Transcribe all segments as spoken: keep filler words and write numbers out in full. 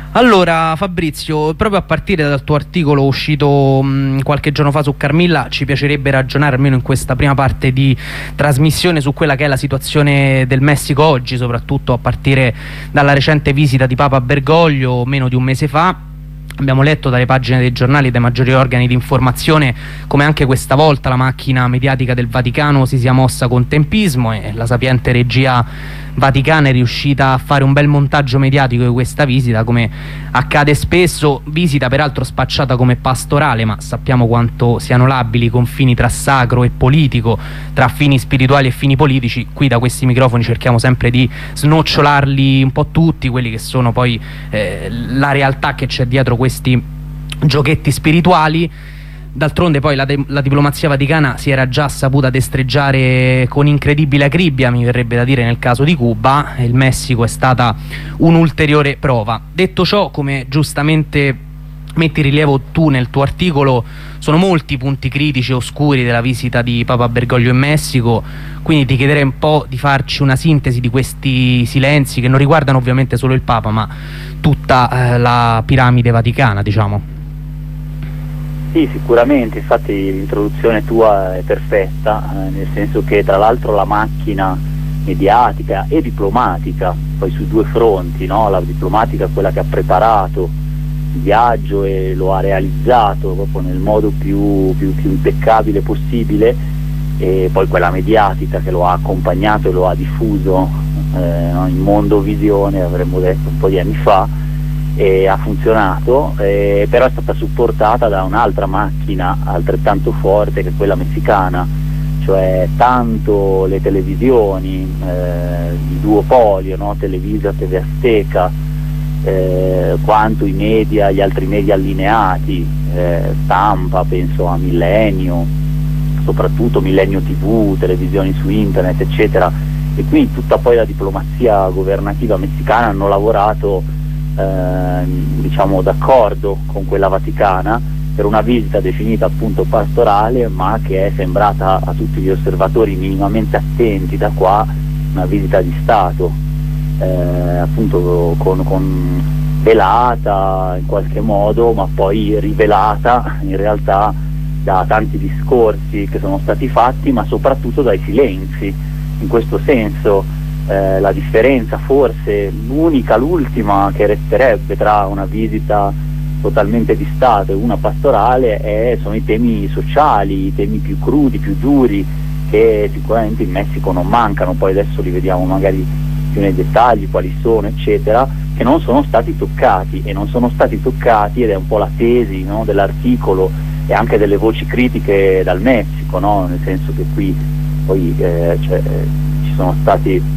Allora Fabrizio, proprio a partire dal tuo articolo uscito mh, qualche giorno fa su Carmilla, ci piacerebbe ragionare almeno in questa prima parte di trasmissione su quella che è la situazione del Messico oggi, soprattutto a partire dalla recente visita di Papa Bergoglio meno di un mese fa. Abbiamo letto dalle pagine dei giornali e dai maggiori organi di informazione come anche questa volta la macchina mediatica del Vaticano si sia mossa con tempismo e la sapiente regia vaticana è riuscita a fare un bel montaggio mediatico di questa visita, come accade spesso, visita peraltro spacciata come pastorale, ma sappiamo quanto siano labili i confini tra sacro e politico, tra fini spirituali e fini politici. Qui da questi microfoni cerchiamo sempre di snocciolarli un po' tutti, quelli che sono poi eh, la realtà che c'è dietro questi giochetti spirituali. D'altronde poi la, la diplomazia vaticana si era già saputa destreggiare con incredibile acribia, mi verrebbe da dire, nel caso di Cuba, e il Messico è stata un'ulteriore prova. Detto ciò, come giustamente metti in rilievo tu nel tuo articolo, sono molti i punti critici e oscuri della visita di Papa Bergoglio in Messico, quindi ti chiederei un po' di farci una sintesi di questi silenzi che non riguardano ovviamente solo il Papa, ma tutta eh, la piramide vaticana, diciamo. Sì, sicuramente, infatti l'introduzione tua è perfetta, eh, nel senso che tra l'altro la macchina mediatica e diplomatica, poi su due fronti, no? La diplomatica è quella che ha preparato il viaggio e lo ha realizzato proprio nel modo più, più, più impeccabile possibile, e poi quella mediatica che lo ha accompagnato e lo ha diffuso eh, no? in mondo visione, avremmo detto un po' di anni fa, e ha funzionato, eh, però è stata supportata da un'altra macchina altrettanto forte che è quella messicana, cioè tanto le televisioni, eh, il duopolio, no? Televisa, T V Azteca, eh, quanto i media, gli altri media allineati, eh, stampa, penso a Millennio, soprattutto Millennio tivù, televisioni su internet, eccetera, e quindi tutta poi la diplomazia governativa messicana hanno lavorato Eh, diciamo d'accordo con quella vaticana per una visita definita appunto pastorale, ma che è sembrata a tutti gli osservatori minimamente attenti da qua una visita di Stato, eh, appunto con, con velata in qualche modo, ma poi rivelata in realtà da tanti discorsi che sono stati fatti, ma soprattutto dai silenzi. In questo senso Eh, la differenza, forse l'unica, l'ultima che resterebbe tra una visita totalmente di Stato e una pastorale è, sono i temi sociali, i temi più crudi, più duri, che sicuramente in Messico non mancano, poi adesso li vediamo magari più nei dettagli quali sono, eccetera, che non sono stati toccati e non sono stati toccati, ed è un po' la tesi, no, dell'articolo e anche delle voci critiche dal Messico, no, nel senso che qui poi eh, cioè, ci sono stati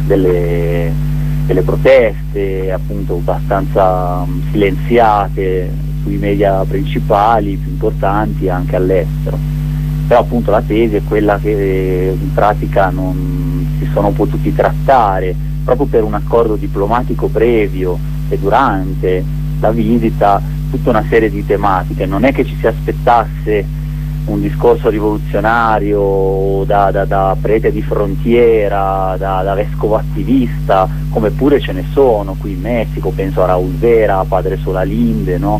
Delle, delle proteste appunto abbastanza um, silenziate sui media principali più importanti anche all'estero, però appunto la tesi è quella che in pratica non si sono potuti trattare proprio per un accordo diplomatico previo e durante la visita tutta una serie di tematiche. Non è che ci si aspettasse un discorso rivoluzionario da, da, da prete di frontiera, da, da vescovo attivista, come pure ce ne sono qui in Messico, penso a Raúl Vera, padre Solalinde, no?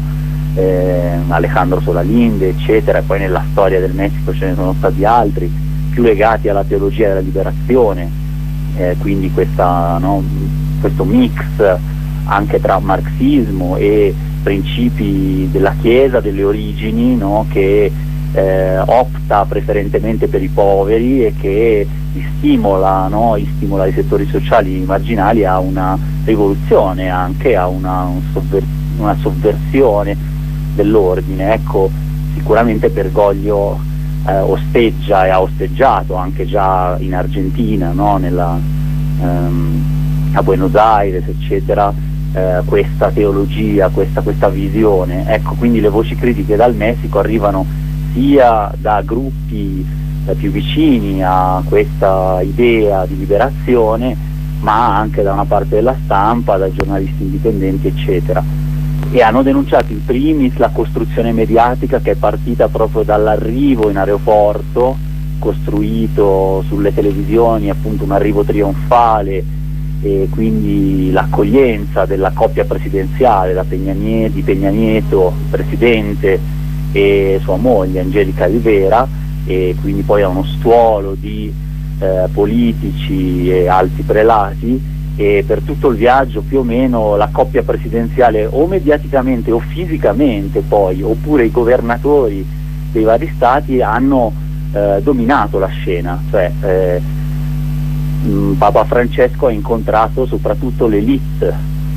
eh, Alejandro Solalinde, eccetera, e poi nella storia del Messico ce ne sono stati altri, più legati alla teologia della liberazione, eh, quindi questa, no? questo mix anche tra marxismo e principi della Chiesa, delle origini, no? che Eh, opta preferentemente per i poveri e che stimola, no? stimola i settori sociali marginali a una rivoluzione, anche a una, un sovver- una sovversione dell'ordine. Ecco, sicuramente Bergoglio eh, osteggia e ha osteggiato anche già in Argentina, no? Nella, ehm, a Buenos Aires, eccetera, eh, questa teologia, questa, questa visione. Ecco, quindi le voci critiche dal Messico arrivano sia da gruppi eh, più vicini a questa idea di liberazione, ma anche da una parte della stampa, da giornalisti indipendenti, eccetera, e hanno denunciato in primis la costruzione mediatica che è partita proprio dall'arrivo in aeroporto, costruito sulle televisioni appunto un arrivo trionfale e quindi l'accoglienza della coppia presidenziale da Peña Nieto, di Peña Nieto, presidente, e sua moglie Angélica Rivera, e quindi poi a uno stuolo di eh, politici e alti prelati, e per tutto il viaggio più o meno la coppia presidenziale o mediaticamente o fisicamente poi, oppure i governatori dei vari stati hanno eh, dominato la scena, cioè eh, mh, Papa Francesco ha incontrato soprattutto l'élite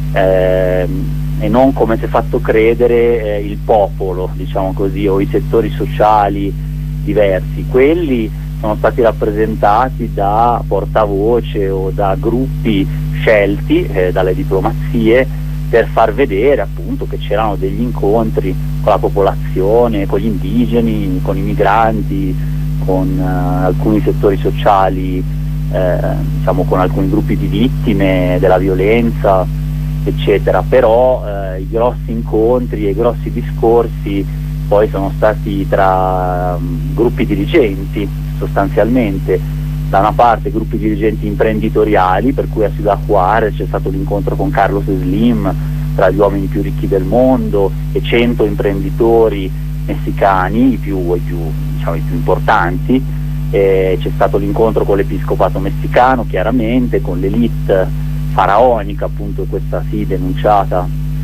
eh, e non, come si è fatto credere, eh, il popolo, diciamo così, o i settori sociali diversi. Quelli sono stati rappresentati da portavoce o da gruppi scelti eh, dalle diplomazie per far vedere appunto che c'erano degli incontri con la popolazione, con gli indigeni, con i migranti, con uh, alcuni settori sociali, eh, diciamo con alcuni gruppi di vittime della violenza, eccetera. Però eh, i grossi incontri e i grossi discorsi poi sono stati tra um, gruppi dirigenti, sostanzialmente. Da una parte gruppi dirigenti imprenditoriali, per cui a Ciudad Juárez c'è stato l'incontro con Carlos Slim, tra gli uomini più ricchi del mondo, e cento imprenditori messicani, i più, i più, diciamo, i più importanti. Eh, c'è stato l'incontro con l'episcopato messicano, chiaramente, con l'elite faraonica, appunto questa sì denunciata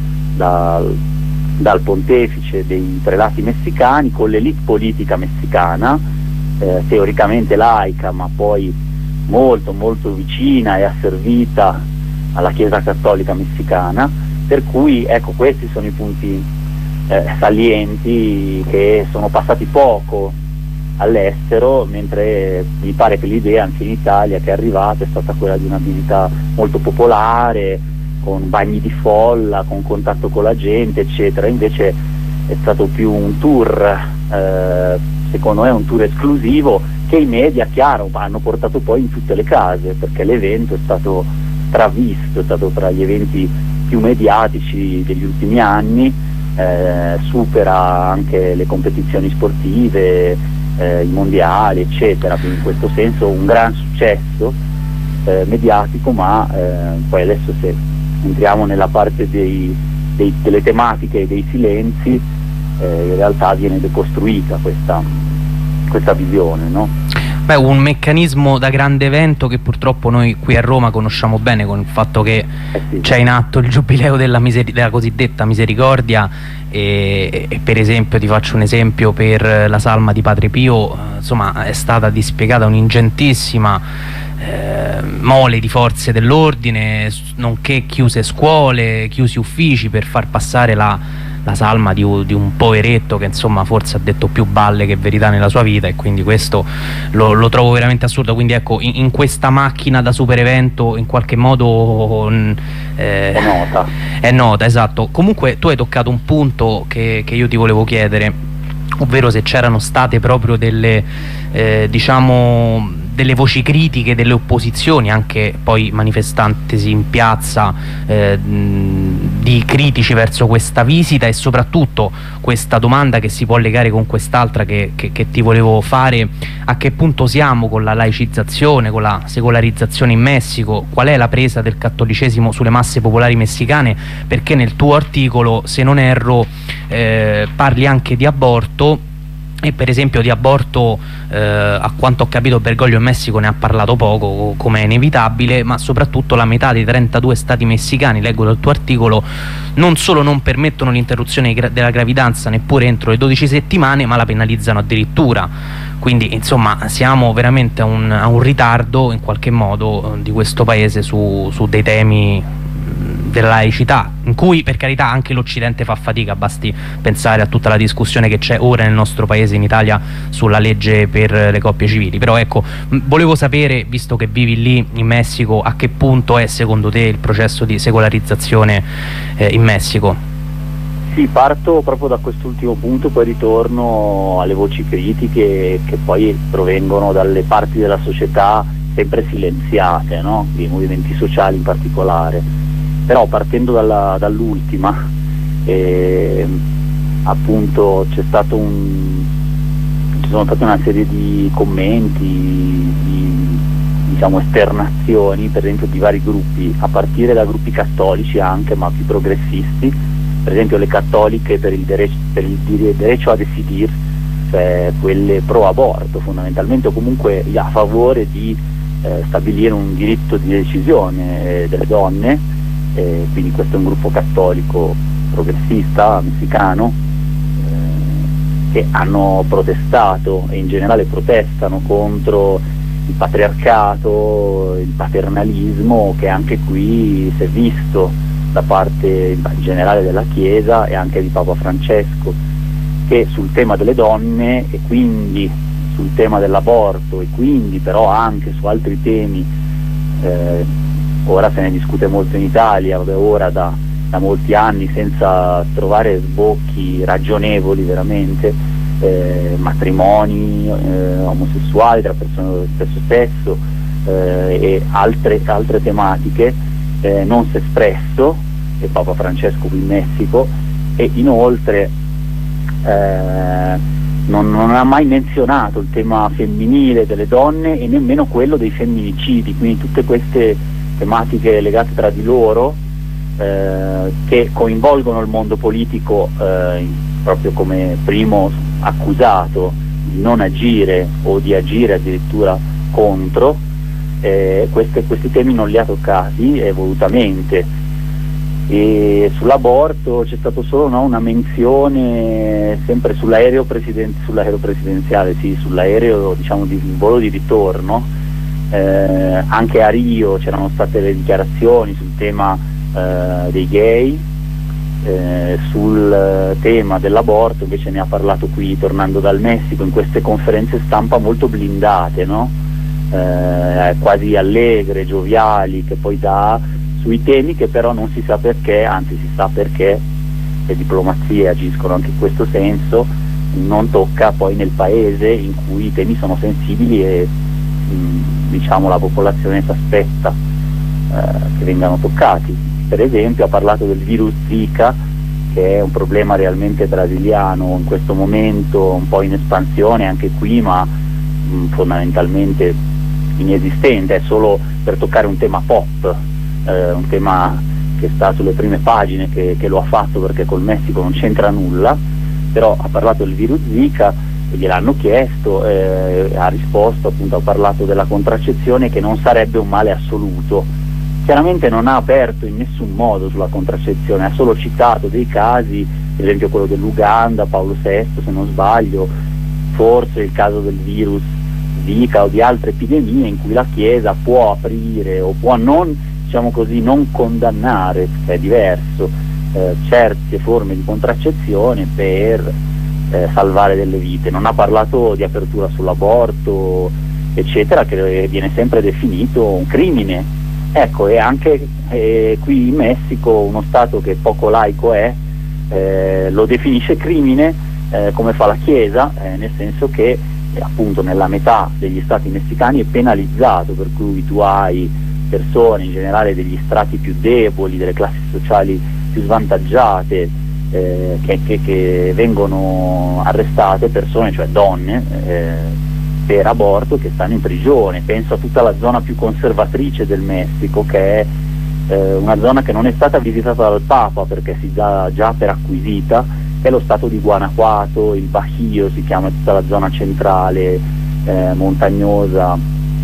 dal, dal pontefice dei prelati messicani, con l'elite politica messicana, Eh, teoricamente laica, ma poi molto molto vicina e asservita alla Chiesa Cattolica messicana, per cui ecco, questi sono i punti eh, salienti che sono passati poco all'estero, mentre mi pare che l'idea anche in Italia che è arrivata è stata quella di una visita molto popolare, con bagni di folla, con contatto con la gente, eccetera. Invece è stato più un tour, eh, secondo me un tour esclusivo, che i media, chiaro, hanno portato poi in tutte le case, perché l'evento è stato stravisto, è stato tra gli eventi più mediatici degli ultimi anni, eh, supera anche le competizioni sportive, eh, i mondiali, eccetera. Quindi in questo senso un gran successo eh, mediatico, ma eh, poi adesso, se entriamo nella parte dei, dei, delle tematiche e dei silenzi, eh, in realtà viene decostruita questa, questa visione, no? Beh, un meccanismo da grande evento che purtroppo noi qui a Roma conosciamo bene, con il fatto che eh sì. c'è in atto il giubileo della, miseri- della cosiddetta misericordia, e, e per esempio ti faccio un esempio per la salma di Padre Pio, insomma è stata dispiegata un'ingentissima eh, mole di forze dell'ordine, nonché chiuse scuole, chiusi uffici per far passare la la salma di, di un poveretto che insomma forse ha detto più balle che verità nella sua vita, e quindi questo lo, lo trovo veramente assurdo. Quindi ecco, in, in questa macchina da super evento in qualche modo eh, è nota è nota, esatto. Comunque tu hai toccato un punto che, che io ti volevo chiedere, ovvero se c'erano state proprio delle eh, diciamo delle voci critiche delle opposizioni, anche poi manifestantesi in piazza, eh, di critici verso questa visita, e soprattutto questa domanda che si può legare con quest'altra che, che, che ti volevo fare: a che punto siamo con la laicizzazione, con la secolarizzazione in Messico? Qual è la presa del cattolicesimo sulle masse popolari messicane? Perché nel tuo articolo, se non erro, eh, parli anche di aborto, e per esempio di aborto, eh, a quanto ho capito, Bergoglio in Messico ne ha parlato poco, come è inevitabile, ma soprattutto la metà dei trentadue stati messicani, leggo dal tuo articolo, non solo non permettono l'interruzione della gravidanza neppure entro le dodici settimane, ma la penalizzano addirittura. Quindi insomma siamo veramente a un, a un ritardo in qualche modo di questo paese su, su dei temi della laicità, in cui per carità anche l'Occidente fa fatica, basti pensare a tutta la discussione che c'è ora nel nostro paese, in Italia, sulla legge per le coppie civili. Però ecco, volevo sapere, visto che vivi lì in Messico, a che punto è secondo te il processo di secolarizzazione eh, in Messico? Sì, parto proprio da quest'ultimo punto, poi ritorno alle voci critiche che poi provengono dalle parti della società sempre silenziate, no? Dei movimenti sociali in particolare. Però partendo dalla, dall'ultima, eh, appunto c'è stato un, ci sono state una serie di commenti, di diciamo esternazioni, per esempio di vari gruppi, a partire da gruppi cattolici anche, ma più progressisti, per esempio le cattoliche per il, dere- per il dire- derecho a decidir, cioè quelle pro aborto fondamentalmente, o comunque a favore di eh, stabilire un diritto di decisione eh, delle donne, eh, quindi questo è un gruppo cattolico progressista messicano, eh, che hanno protestato e in generale protestano contro il patriarcato, il paternalismo che anche qui si è visto da parte in generale della Chiesa e anche di Papa Francesco, che sul tema delle donne e quindi sul tema dell'aborto e quindi però anche su altri temi, eh, ora se ne discute molto in Italia, vabbè, ora da, da molti anni senza trovare sbocchi ragionevoli veramente, eh, matrimoni eh, omosessuali tra persone dello stesso sesso eh, e altre, altre tematiche, eh, non si è espresso, e Papa Francesco qui in Messico, e inoltre eh, non, non ha mai menzionato il tema femminile delle donne e nemmeno quello dei femminicidi, quindi tutte queste tematiche legate tra di loro eh, che coinvolgono il mondo politico eh, proprio come primo accusato di non agire o di agire addirittura contro, eh, queste, questi temi non li ha toccati eh, volutamente. E sull'aborto c'è stato solo no, una menzione sempre sull'aereo, presiden- sull'aereo presidenziale, sì, sull'aereo diciamo di volo di ritorno, eh, anche a Rio c'erano state le dichiarazioni sul tema eh, dei gay, eh, sul tema dell'aborto invece ne ha parlato qui tornando dal Messico in queste conferenze stampa molto blindate, no? eh, quasi allegre, gioviali, che poi dà sui temi che però non si sa perché, anzi si sa perché le diplomazie agiscono anche in questo senso, non tocca poi nel paese in cui i temi sono sensibili e mh, diciamo la popolazione si aspetta eh, che vengano toccati. Per esempio ha parlato del virus Zika, che è un problema realmente brasiliano in questo momento, un po' in espansione anche qui, ma mh, fondamentalmente inesistente, è solo per toccare un tema pop. Eh, un tema che sta sulle prime pagine, che, che lo ha fatto perché col Messico non c'entra nulla, però ha parlato del virus Zika e gliel'hanno chiesto, eh, ha risposto, appunto ha parlato della contraccezione che non sarebbe un male assoluto. Chiaramente non ha aperto in nessun modo sulla contraccezione, ha solo citato dei casi, per esempio quello dell'Uganda, Paolo sesto se non sbaglio, forse il caso del virus Zika o di altre epidemie in cui la Chiesa può aprire o può non diciamo così, non condannare, che è diverso, eh, certe forme di contraccezione per eh, salvare delle vite. Non ha parlato di apertura sull'aborto, eccetera, che viene sempre definito un crimine. Ecco, e anche eh, qui in Messico uno Stato che poco laico è, eh, lo definisce crimine eh, come fa la Chiesa, eh, nel senso che eh, appunto nella metà degli Stati messicani è penalizzato, per cui tu hai persone in generale degli strati più deboli, delle classi sociali più svantaggiate eh, che, che, che vengono arrestate, persone, cioè donne, eh, per aborto, che stanno in prigione. Penso a tutta la zona più conservatrice del Messico, che è eh, una zona che non è stata visitata dal Papa perché si dà già per acquisita, che è lo stato di Guanajuato, il Bajío si chiama, tutta la zona centrale eh, montagnosa,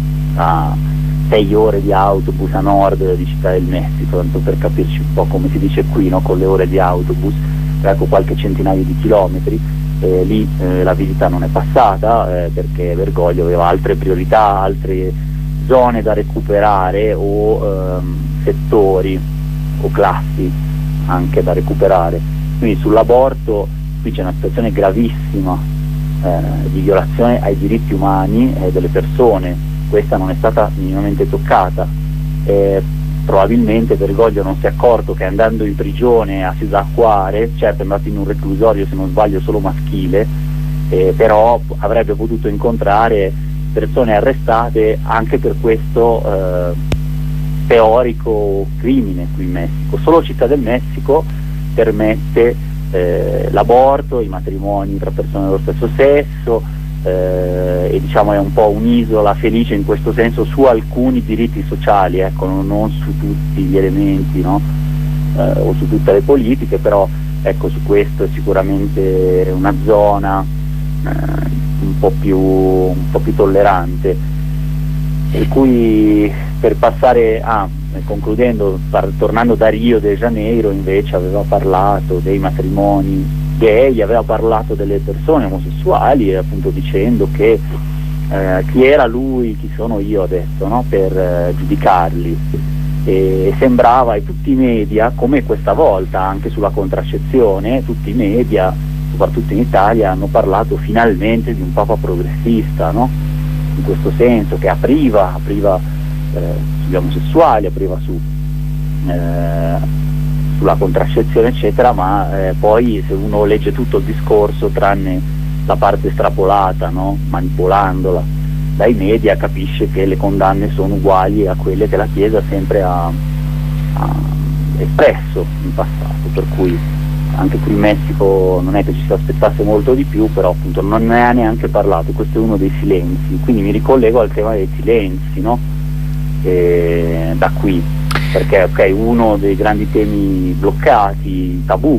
a sei ore di autobus a nord di Città del Messico, tanto per capirci un po' come si dice qui, no? Con le ore di autobus, ecco, qualche centinaio di chilometri. Eh, lì eh, la visita non è passata eh, perché Bergoglio aveva altre priorità, altre zone da recuperare o ehm, settori o classi anche da recuperare. Quindi sull'aborto qui c'è una situazione gravissima eh, di violazione ai diritti umani eh, delle persone. Questa non è stata minimamente toccata, eh, probabilmente Bergoglio non si è accorto che andando in prigione a Ciudad Juárez, certo è andato in un reclusorio se non sbaglio solo maschile, eh, però avrebbe potuto incontrare persone arrestate anche per questo eh, teorico crimine qui in Messico. Solo Città del Messico permette eh, l'aborto, i matrimoni tra persone dello stesso sesso, eh, e diciamo è un po' un'isola felice in questo senso su alcuni diritti sociali, ecco, non, non su tutti gli elementi, no? eh, o su tutte le politiche, però ecco, su questo è sicuramente una zona eh, un po' più, un po' più tollerante. Per cui, per passare a, concludendo, par, tornando da Rio de Janeiro, invece aveva parlato dei matrimoni gay, aveva parlato delle persone omosessuali, appunto dicendo che eh, chi era lui, chi sono io adesso, no? per eh, giudicarli. E sembrava, e tutti i media, come questa volta anche sulla contraccezione, tutti i media, soprattutto in Italia, hanno parlato finalmente di un papa progressista, no? In questo senso, che apriva, apriva eh, sugli omosessuali, apriva su, eh, sulla contraccezione eccetera, ma eh, poi se uno legge tutto il discorso tranne la parte estrapolata, no? Manipolandola dai media, capisce che le condanne sono uguali a quelle che la Chiesa sempre ha, ha espresso in passato, per cui anche qui in Messico non è che ci si aspettasse molto di più, però appunto non ne ha neanche parlato, questo è uno dei silenzi, quindi mi ricollego al tema dei silenzi, no? E da qui, perché ok, uno dei grandi temi bloccati, tabù,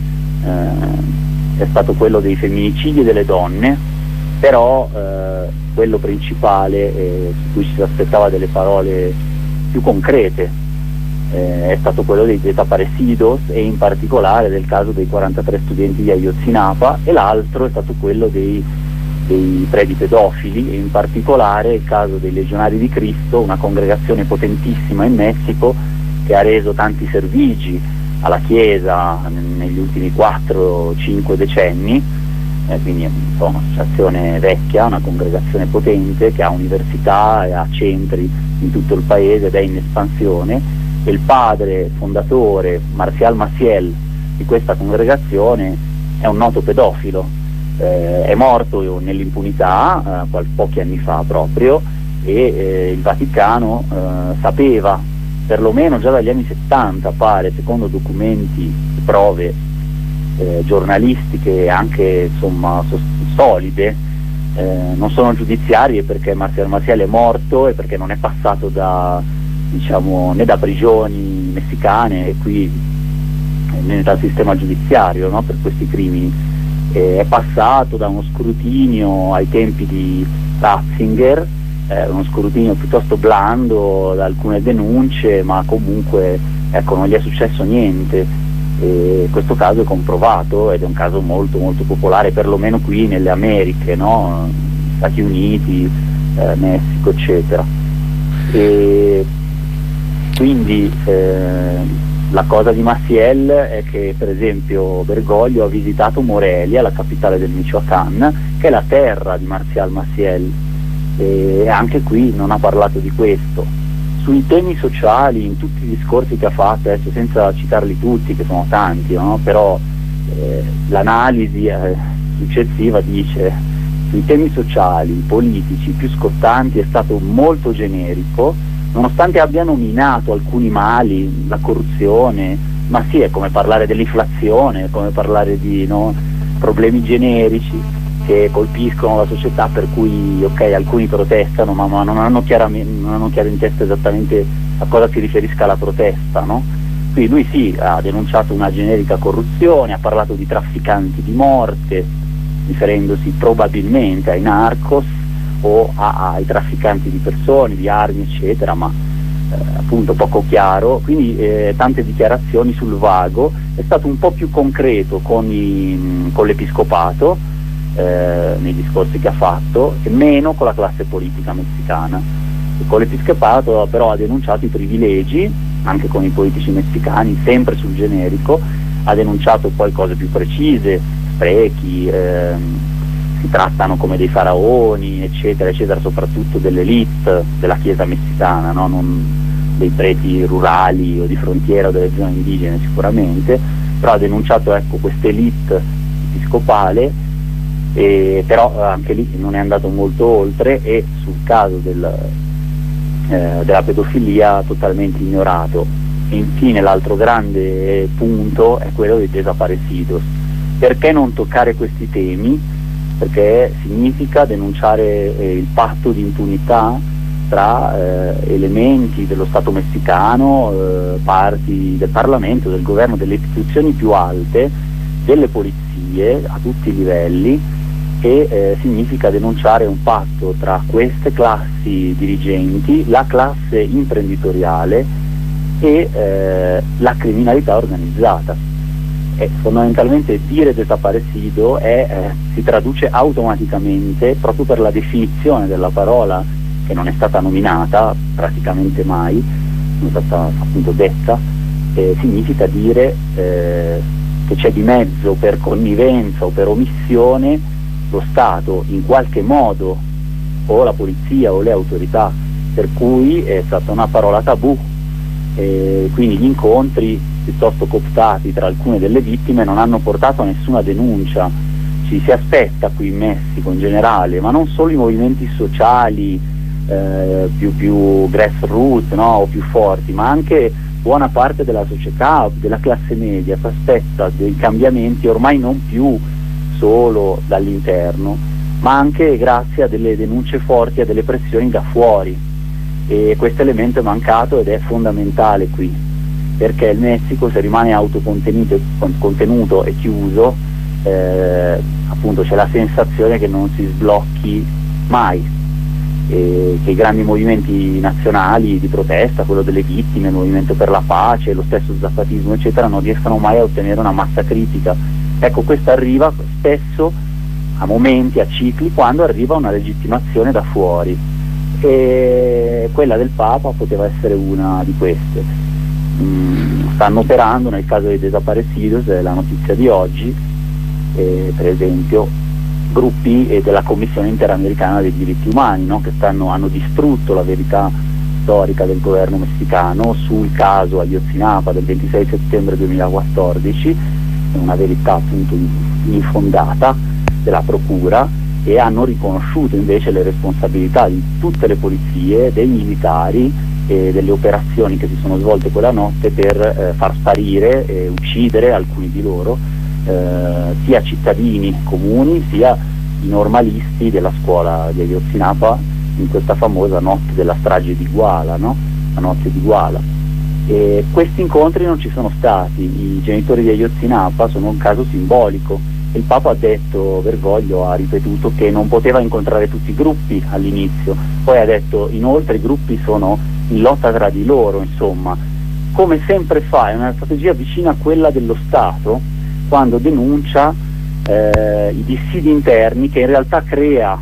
eh, è stato quello dei femminicidi delle donne, però eh, quello principale eh, su cui ci si aspettava delle parole più concrete Eh, è stato quello dei desaparecidos e in particolare del caso dei quarantatré studenti di Ayotzinapa, e l'altro è stato quello dei, dei preti pedofili, e in particolare il caso dei Legionari di Cristo, una congregazione potentissima in Messico che ha reso tanti servigi alla Chiesa negli ultimi quattro cinque decenni, eh, quindi è un'associazione vecchia, una congregazione potente che ha università e ha centri in tutto il paese ed è in espansione. E il padre fondatore, Marcial Maciel, di questa congregazione è un noto pedofilo, eh, è morto nell'impunità eh, pochi anni fa proprio, e eh, il Vaticano eh, sapeva, perlomeno già dagli anni settanta pare, secondo documenti e prove eh, giornalistiche anche insomma so- solide, eh, non sono giudiziarie, perché Marcial Maciel è morto e perché non è passato da diciamo né da prigioni messicane e qui né dal sistema giudiziario, no, per questi crimini. Eh, è passato da uno scrutinio ai tempi di Ratzinger, eh, uno scrutinio piuttosto blando, da alcune denunce, ma comunque ecco, non gli è successo niente. E questo caso è comprovato ed è un caso molto molto popolare, perlomeno qui nelle Americhe, no? Stati Uniti, eh, Messico eccetera. E quindi eh, la cosa di Maciel è che per esempio Bergoglio ha visitato Morelia, la capitale del Michoacán, che è la terra di Marcial Maciel, e anche qui non ha parlato di questo. Sui temi sociali, in tutti i discorsi che ha fatto, adesso senza citarli tutti che sono tanti, no? Però eh, l'analisi eh, successiva dice: sui temi sociali, politici più scottanti è stato molto generico, nonostante abbia nominato alcuni mali, la corruzione, ma sì, è come parlare dell'inflazione, è come parlare di no, problemi generici che colpiscono la società, per cui ok, alcuni protestano, ma, ma non, hanno non hanno chiaro in testa esattamente a cosa si riferisca la protesta, no? Qui lui sì, ha denunciato una generica corruzione, ha parlato di trafficanti di morte, riferendosi probabilmente ai narcos o a, ai trafficanti di persone, di armi eccetera, ma eh, appunto poco chiaro, quindi eh, tante dichiarazioni sul vago. È stato un po' più concreto con, i, con l'episcopato eh, nei discorsi che ha fatto, e meno con la classe politica messicana. E con l'episcopato però ha denunciato i privilegi anche con i politici messicani, sempre sul generico, ha denunciato poi cose più precise, sprechi, ehm, si trattano come dei faraoni eccetera eccetera, soprattutto dell'elite della Chiesa messicana, no? Non dei preti rurali o di frontiera o delle zone indigene sicuramente, però ha denunciato ecco questa elite episcopale, e però anche lì non è andato molto oltre, e sul caso del, eh, della pedofilia totalmente ignorato. E infine l'altro grande punto è quello dei desaparecidos. Perché non toccare questi temi? perché significa denunciare eh, il patto di impunità tra eh, elementi dello Stato messicano, eh, parti del Parlamento, del governo, delle istituzioni più alte, delle polizie a tutti i livelli, e eh, significa denunciare un patto tra queste classi dirigenti, la classe imprenditoriale e eh, la criminalità organizzata. E fondamentalmente dire desaparecido è, eh, si traduce automaticamente, proprio per la definizione della parola che non è stata nominata praticamente mai, non è stata appunto detta, eh, significa dire eh, che c'è di mezzo per connivenza o per omissione lo Stato in qualche modo, o la polizia o le autorità, per cui è stata una parola tabù. E quindi gli incontri piuttosto cooptati tra alcune delle vittime non hanno portato a nessuna denuncia. Ci si aspetta qui in Messico in generale, ma non solo i movimenti sociali eh, più, più grassroots, no, o più forti, ma anche buona parte della società, della classe media, si aspetta dei cambiamenti ormai non più solo dall'interno, ma anche grazie a delle denunce forti, a delle pressioni da fuori. E questo elemento è mancato ed è fondamentale qui, perché il Messico, se rimane autocontenuto contenuto e chiuso, eh, appunto c'è la sensazione che non si sblocchi mai, e che i grandi movimenti nazionali di protesta, quello delle vittime, il movimento per la pace, lo stesso zapatismo eccetera, non riescano mai a ottenere una massa critica. Ecco, questo arriva spesso a momenti, a cicli, quando arriva una legittimazione da fuori, e quella del Papa poteva essere una di queste. Mm, stanno operando nel caso dei desaparecidos, è la notizia di oggi, eh, per esempio gruppi eh, della Commissione Interamericana dei Diritti Umani, no? che stanno, hanno distrutto la verità storica del governo messicano sul caso Ayotzinapa del ventisei settembre duemilaquattordici, una verità appunto infondata della procura, e hanno riconosciuto invece le responsabilità di tutte le polizie, dei militari e delle operazioni che si sono svolte quella notte per eh, far sparire e uccidere alcuni di loro, eh, sia cittadini comuni sia i normalisti della scuola di Ayotzinapa, in questa famosa notte della strage di Iguala, no? La notte di Iguala. E questi incontri non ci sono stati. I genitori di Ayotzinapa sono un caso simbolico. Il Papa ha detto, Bergoglio ha ripetuto che non poteva incontrare tutti i gruppi all'inizio, poi ha detto inoltre i gruppi sono in lotta tra di loro, insomma, come sempre fa, è una strategia vicina a quella dello Stato quando denuncia eh, i dissidi interni, che in realtà crea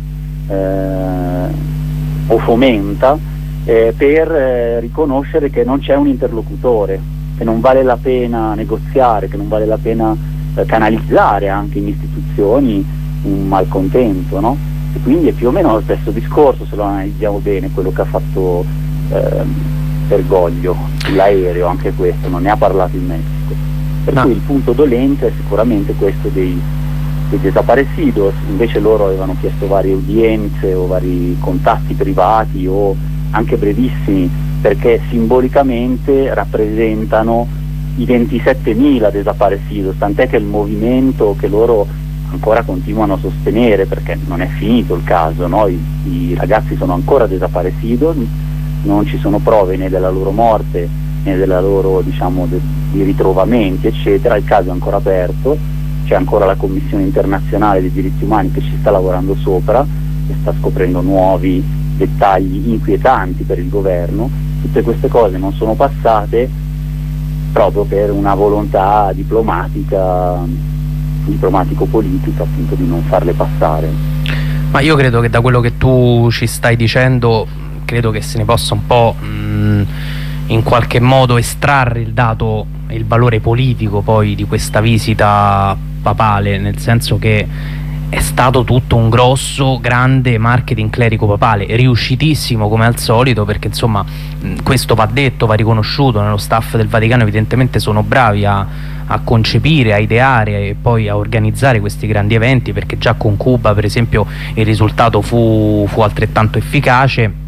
eh, o fomenta eh, per eh, riconoscere che non c'è un interlocutore, che non vale la pena negoziare, che non vale la pena canalizzare anche in istituzioni un malcontento, no? E quindi è più o meno lo stesso discorso, se lo analizziamo bene, quello che ha fatto eh, Bergoglio sull'aereo, anche questo, non ne ha parlato in Messico. Per no. cui il punto dolente è sicuramente questo dei, dei desaparecidos. Invece loro avevano chiesto varie udienze o vari contatti privati o anche brevissimi, perché simbolicamente rappresentano i ventisettemila desaparecidos, tant'è che il movimento che loro ancora continuano a sostenere, perché non è finito il caso, no? I, i ragazzi sono ancora desaparecidos, non ci sono prove né della loro morte né della loro, diciamo, de, di ritrovamenti eccetera, il caso è ancora aperto, c'è ancora la Commissione Internazionale dei Diritti Umani che ci sta lavorando sopra e sta scoprendo nuovi dettagli inquietanti per il governo. Tutte queste cose non sono passate proprio per una volontà diplomatica, diplomatico-politica, appunto, di non farle passare. Ma io credo che da quello che tu ci stai dicendo, credo che se ne possa un po' mh, in qualche modo estrarre il dato e il valore politico poi di questa visita papale, nel senso che è stato tutto un grosso, grande marketing clerico-papale, riuscitissimo come al solito, perché insomma questo va detto, va riconosciuto. Nello staff del Vaticano evidentemente sono bravi a, a concepire, a ideare e poi a organizzare questi grandi eventi, perché già con Cuba per esempio il risultato fu, fu altrettanto efficace.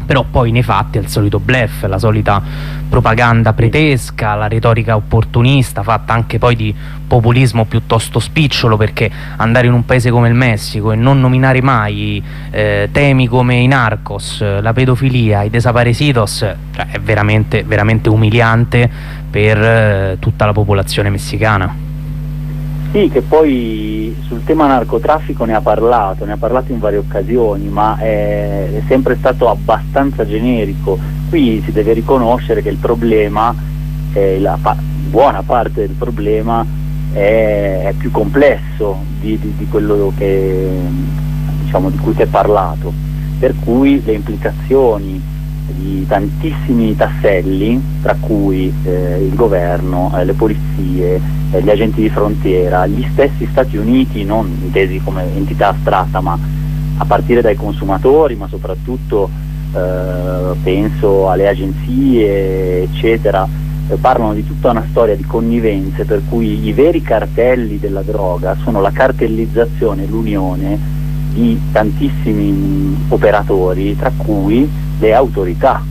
però poi nei fatti è il solito bluff, la solita propaganda pretesca, la retorica opportunista fatta anche poi di populismo piuttosto spicciolo, perché andare in un paese come il Messico e non nominare mai eh, temi come i narcos, la pedofilia, i desaparecidos, cioè è veramente, veramente umiliante per eh, tutta la popolazione messicana. Sì, che poi sul tema narcotraffico ne ha parlato, ne ha parlato in varie occasioni, ma è, è sempre stato abbastanza generico. Qui si deve riconoscere che il problema, eh, la pa- buona parte del problema è, è più complesso di, di, di quello che, diciamo, di cui si è parlato, per cui le implicazioni di tantissimi tasselli, tra cui eh, il governo, eh, le polizie, eh, gli agenti di frontiera, gli stessi Stati Uniti, non intesi come entità astratta, ma a partire dai consumatori, ma soprattutto eh, penso alle agenzie, eccetera, eh, parlano di tutta una storia di connivenze, per cui i veri cartelli della droga sono la cartellizzazione, l'unione di tantissimi mh, operatori, tra cui le autorità,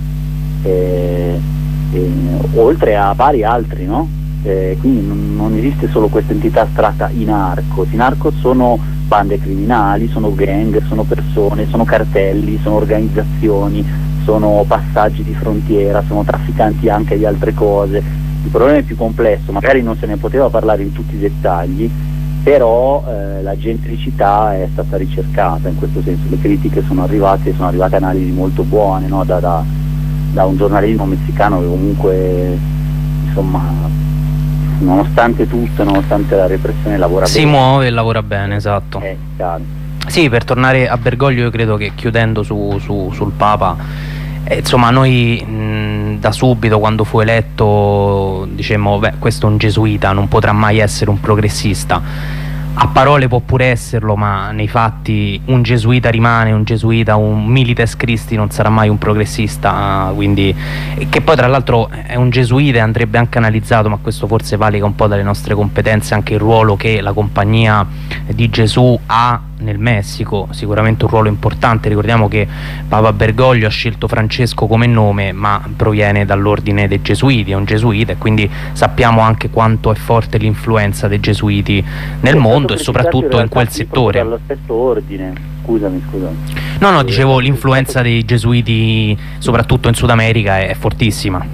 eh, eh, oltre a vari altri, no? Eh, quindi non, non esiste solo questa entità astratta, i narcos. I narcos sono bande criminali, sono gang, sono persone, sono cartelli, sono organizzazioni, sono passaggi di frontiera, sono trafficanti anche di altre cose. Il problema è più complesso, magari non se ne poteva parlare in tutti i dettagli, però eh, la gentricità è stata ricercata, in questo senso le critiche sono arrivate, sono arrivate analisi molto buone, no? da, da, da un giornalismo messicano che comunque, insomma, nonostante tutto, nonostante la repressione, lavora si bene. Si muove e lavora bene, esatto. Eh, chiaro. Sì, per tornare a Bergoglio, io credo che, chiudendo su, su, sul Papa, eh, insomma, noi mh, da subito, quando fu eletto, dicemmo, beh, questo è un gesuita, non potrà mai essere un progressista. A parole può pure esserlo, ma nei fatti un gesuita rimane un gesuita, un milites Christi non sarà mai un progressista, quindi, che poi tra l'altro è un gesuita e andrebbe anche analizzato, ma questo forse valica un po' dalle nostre competenze, anche il ruolo che la compagnia di Gesù ha nel Messico, sicuramente un ruolo importante. Ricordiamo che Papa Bergoglio ha scelto Francesco come nome, ma proviene dall'ordine dei Gesuiti, è un gesuita, e quindi sappiamo anche quanto è forte l'influenza dei gesuiti nel mondo e soprattutto in quel settore. Dallo stesso ordine. Scusami, scusami. No, no, dicevo, l'influenza dei gesuiti soprattutto in Sud America è, è fortissima.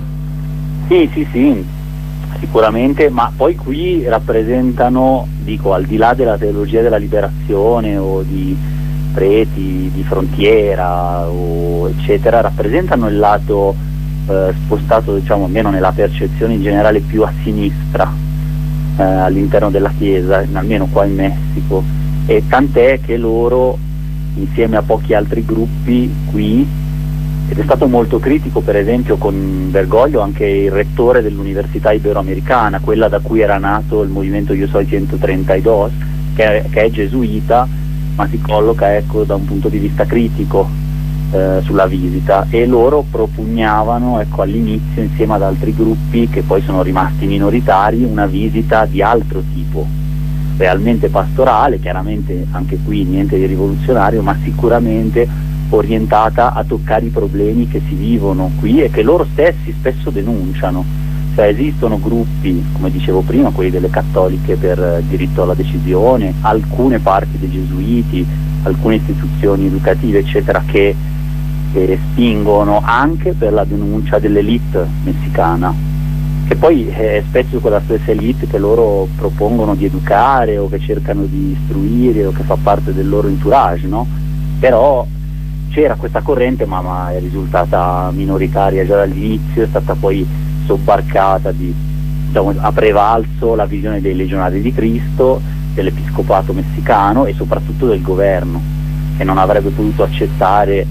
Sì, sì, sì, sicuramente, ma poi qui rappresentano, dico, al di là della teologia della liberazione o di preti di frontiera o eccetera, rappresentano il lato eh, spostato, diciamo, almeno nella percezione in generale, più a sinistra eh, all'interno della Chiesa, almeno qua in Messico, e tant'è che loro, insieme a pochi altri gruppi qui, ed è stato molto critico per esempio con Bergoglio anche il rettore dell'Università Iberoamericana, quella da cui era nato il movimento Yo Soy centotrentadue, che è, che è gesuita, ma si colloca, ecco, da un punto di vista critico eh, sulla visita, e loro propugnavano, ecco, all'inizio, insieme ad altri gruppi che poi sono rimasti minoritari, una visita di altro tipo, realmente pastorale, chiaramente anche qui niente di rivoluzionario, ma sicuramente orientata a toccare i problemi che si vivono qui e che loro stessi spesso denunciano. Cioè esistono gruppi, come dicevo prima, quelli delle cattoliche per il diritto alla decisione, alcune parti dei gesuiti, alcune istituzioni educative eccetera, che, che spingono anche per la denuncia dell'elite messicana, che poi è spesso quella stessa elite che loro propongono di educare o che cercano di istruire o che fa parte del loro entourage, no? Però c'era questa corrente, ma, ma è risultata minoritaria già dall'inizio, è stata poi sobbarcata di, diciamo, a prevalso la visione dei legionari di Cristo, dell'episcopato messicano e soprattutto del governo, che non avrebbe potuto accettare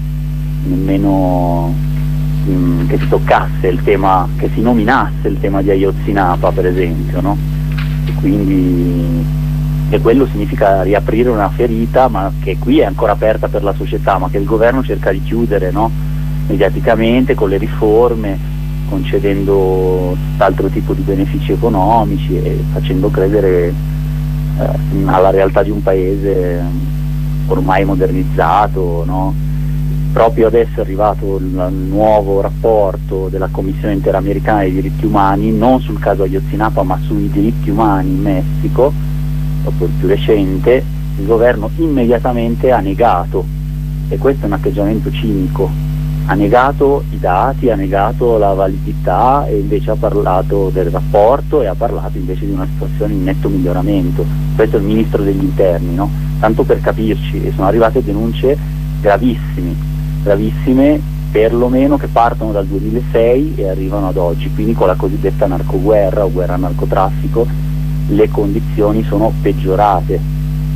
nemmeno mh, che si toccasse il tema, che si nominasse il tema di Ayotzinapa, per esempio, no? E quindi e quello significa riaprire una ferita, ma che qui è ancora aperta per la società, ma che il governo cerca di chiudere, no? Mediaticamente, con le riforme, concedendo tutt'altro tipo di benefici economici e facendo credere eh, alla realtà di un paese ormai modernizzato, no? proprio adesso è arrivato il, il nuovo rapporto della Commissione Interamericana dei Diritti Umani, non sul caso Ayotzinapa ma sui diritti umani in Messico, dopo il più recente. Il governo immediatamente ha negato, e questo è un atteggiamento cinico, ha negato i dati, ha negato la validità e invece ha parlato del rapporto e ha parlato invece di una situazione in netto miglioramento. Questo è il ministro degli interni, no? Tanto per capirci, e sono arrivate denunce gravissime, gravissime perlomeno, che partono dal duemilasei e arrivano ad oggi, quindi con la cosiddetta narcoguerra o guerra al narcotraffico le condizioni sono peggiorate.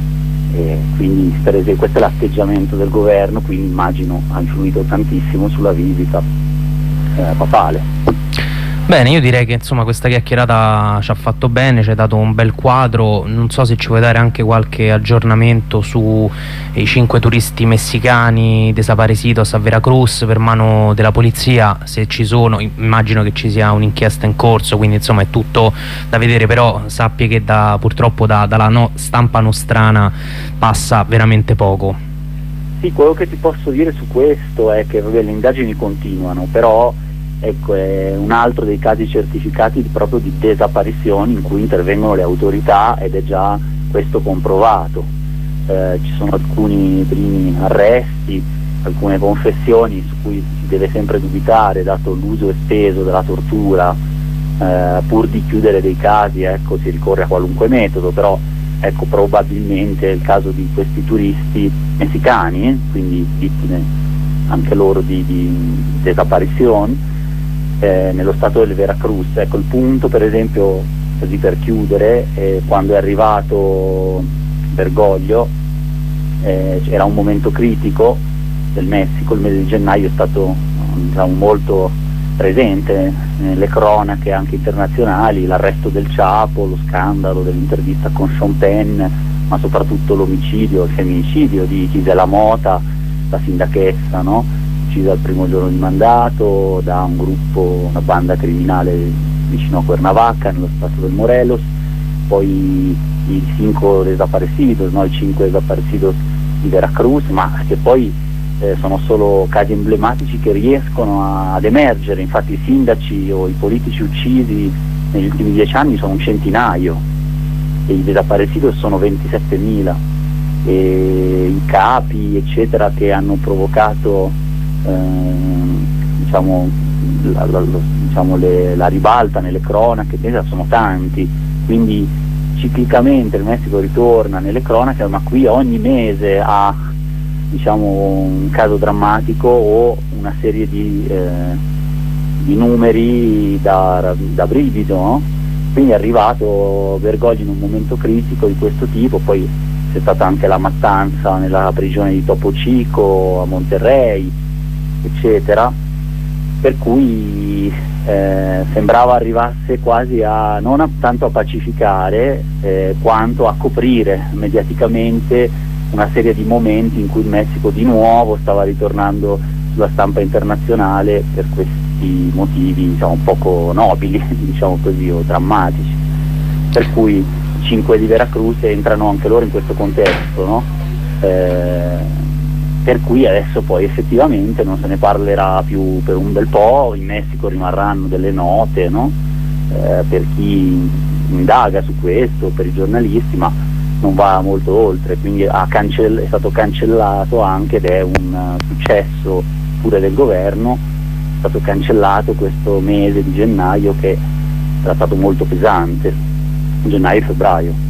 E quindi per esempio questo è l'atteggiamento del governo, quindi immagino ha influito tantissimo sulla visita eh, papale. Bene, io direi che insomma questa chiacchierata ci ha fatto bene, ci hai dato un bel quadro. Non so se ci vuoi dare anche qualche aggiornamento sui cinque turisti messicani desaparecidos a Veracruz per mano della polizia, se ci sono. Immagino che ci sia un'inchiesta in corso, quindi insomma è tutto da vedere, però sappi che da, purtroppo da, dalla no, stampa nostrana passa veramente poco. Sì, quello che ti posso dire su questo è che vabbè, le indagini continuano, però ecco, è un altro dei casi certificati di, proprio di disapparizioni in cui intervengono le autorità, ed è già questo comprovato. Eh, ci sono alcuni primi arresti, alcune confessioni su cui si deve sempre dubitare dato l'uso esteso della tortura. Eh, pur di chiudere dei casi, ecco, si ricorre a qualunque metodo, però ecco, probabilmente è il caso di questi turisti messicani, quindi vittime anche loro di, di disapparizioni Eh, nello stato del Veracruz. Ecco, il punto per esempio, così per chiudere, eh, quando è arrivato Bergoglio eh, era un momento critico del Messico, il mese di gennaio è stato diciamo, molto presente nelle cronache anche internazionali, l'arresto del Chapo, lo scandalo dell'intervista con Sean Penn, ma soprattutto l'omicidio, il femminicidio di Gisela Mota, la sindachessa, no? Uccisa al primo giorno di mandato da un gruppo, una banda criminale vicino a Cuernavaca, nello stato del Morelos. Poi i cinque desaparecidos, no? I cinque desaparecidos di Veracruz, ma che poi eh, sono solo casi emblematici che riescono a, ad emergere. Infatti i sindaci o i politici uccisi negli ultimi dieci anni sono un centinaio e i desaparecidos sono ventisettemila, e i capi eccetera che hanno provocato Eh, diciamo, la, la, diciamo le, la ribalta nelle cronache sono tanti, quindi ciclicamente il Messico ritorna nelle cronache, ma qui ogni mese ha diciamo, un caso drammatico o una serie di, eh, di numeri da, da brivido, no? Quindi è arrivato Bergoglio in un momento critico di questo tipo. Poi c'è stata anche la mattanza nella prigione di Topo Chico a Monterrey, eccetera, per cui eh, sembrava arrivasse quasi a non a, tanto a pacificare eh, quanto a coprire mediaticamente una serie di momenti in cui il Messico di nuovo stava ritornando sulla stampa internazionale per questi motivi diciamo poco nobili, diciamo così, o drammatici, per cui i cinque di Veracruz entrano anche loro in questo contesto, no? Eh, per cui adesso poi effettivamente non se ne parlerà più per un bel po', in Messico rimarranno delle note, no? eh, per chi indaga su questo, per i giornalisti, ma non va molto oltre, quindi ha cancell- è stato cancellato anche, ed è un uh, successo pure del governo, è stato cancellato questo mese di gennaio che era stato molto pesante, gennaio e febbraio.